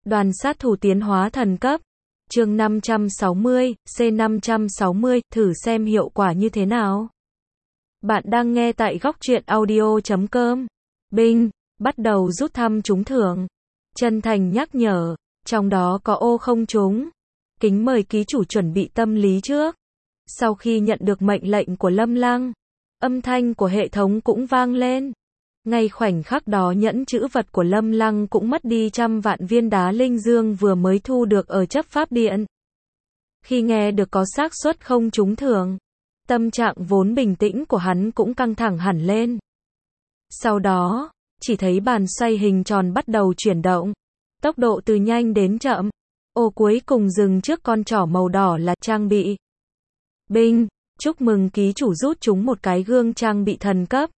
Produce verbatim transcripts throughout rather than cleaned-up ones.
Đoàn sát thủ tiến hóa thần cấp. Chương năm trăm sáu mươi, C năm trăm sáu mươi, thử xem hiệu quả như thế nào. Bạn đang nghe tại góc truyện audio chấm com. Binh, bắt đầu rút thăm trúng thưởng. Chân thành nhắc nhở, trong đó có ô không trúng. Kính mời ký chủ chuẩn bị tâm lý trước. Sau khi nhận được mệnh lệnh của Lâm Lăng, âm thanh của hệ thống cũng vang lên. Ngay khoảnh khắc đó nhẫn chữ vật của Lâm Lăng cũng mất đi trăm vạn viên đá linh dương vừa mới thu được ở chấp pháp điện. Khi nghe được có xác suất không trúng thưởng, tâm trạng vốn bình tĩnh của hắn cũng căng thẳng hẳn lên. Sau đó, chỉ thấy bàn xoay hình tròn bắt đầu chuyển động, tốc độ từ nhanh đến chậm. Ô cuối cùng dừng trước con trỏ màu đỏ là trang bị. Binh, chúc mừng ký chủ rút trúng một cái gương trang bị thần cấp.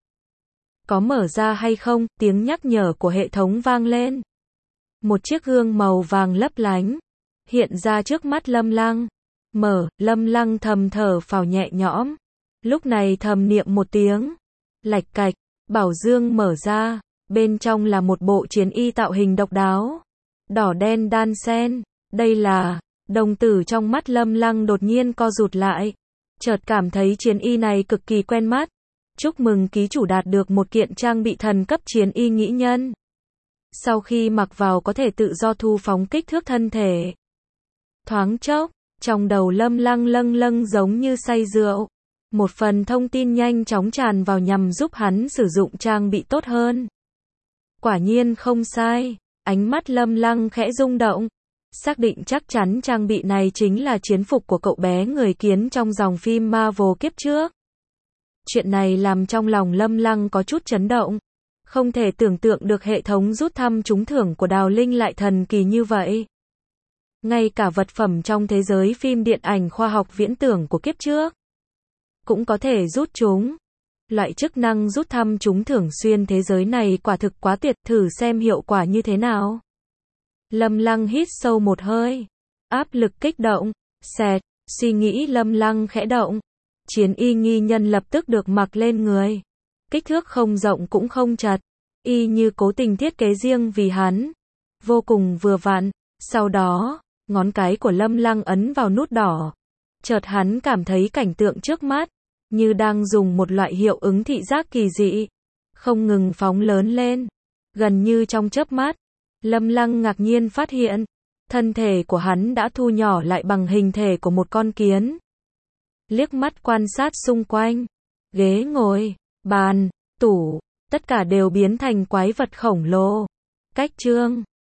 Có mở ra hay không? Tiếng nhắc nhở của hệ thống vang lên. Một chiếc gương màu vàng lấp lánh hiện ra trước mắt Lâm Lăng. Mở, Lâm Lăng thầm thở phào nhẹ nhõm. Lúc này thầm niệm một tiếng. Lạch cạch, bảo dương mở ra. Bên trong là một bộ chiến y tạo hình độc đáo. Đỏ đen đan xen. Đây là... Đồng tử trong mắt Lâm Lăng đột nhiên co rụt lại. Chợt cảm thấy chiến y này cực kỳ quen mắt. Chúc mừng ký chủ đạt được một kiện trang bị thần cấp chiến y nghĩ nhân. Sau khi mặc vào có thể tự do thu phóng kích thước thân thể. Thoáng chốc, trong đầu Lâm Lăng lâng lâng giống như say rượu. Một phần thông tin nhanh chóng tràn vào nhằm giúp hắn sử dụng trang bị tốt hơn. Quả nhiên không sai, ánh mắt Lâm Lăng khẽ rung động. Xác định chắc chắn trang bị này chính là chiến phục của cậu bé người kiến trong dòng phim Marvel kiếp trước. Chuyện này làm trong lòng Lâm Lăng có chút chấn động. Không thể tưởng tượng được hệ thống rút thăm trúng thưởng của Đào Linh lại thần kỳ như vậy. Ngay cả vật phẩm trong thế giới phim điện ảnh khoa học viễn tưởng của kiếp trước cũng có thể rút trúng. Loại chức năng rút thăm trúng thưởng xuyên thế giới này quả thực quá tuyệt, thử xem hiệu quả như thế nào. Lâm Lăng hít sâu một hơi. Áp lực kích động. Xẹt, suy nghĩ Lâm Lăng khẽ động. Chiến y nghi nhân lập tức được mặc lên người. Kích thước không rộng cũng không chật. Y như cố tình thiết kế riêng vì hắn. Vô cùng vừa vặn. Sau đó, ngón cái của Lâm Lăng ấn vào nút đỏ. Chợt hắn cảm thấy cảnh tượng trước mắt như đang dùng một loại hiệu ứng thị giác kỳ dị. Không ngừng phóng lớn lên. Gần như trong chớp mắt, Lâm Lăng ngạc nhiên phát hiện, thân thể của hắn đã thu nhỏ lại bằng hình thể của một con kiến. Liếc mắt quan sát xung quanh, ghế ngồi, bàn, tủ, tất cả đều biến thành quái vật khổng lồ. Cách chương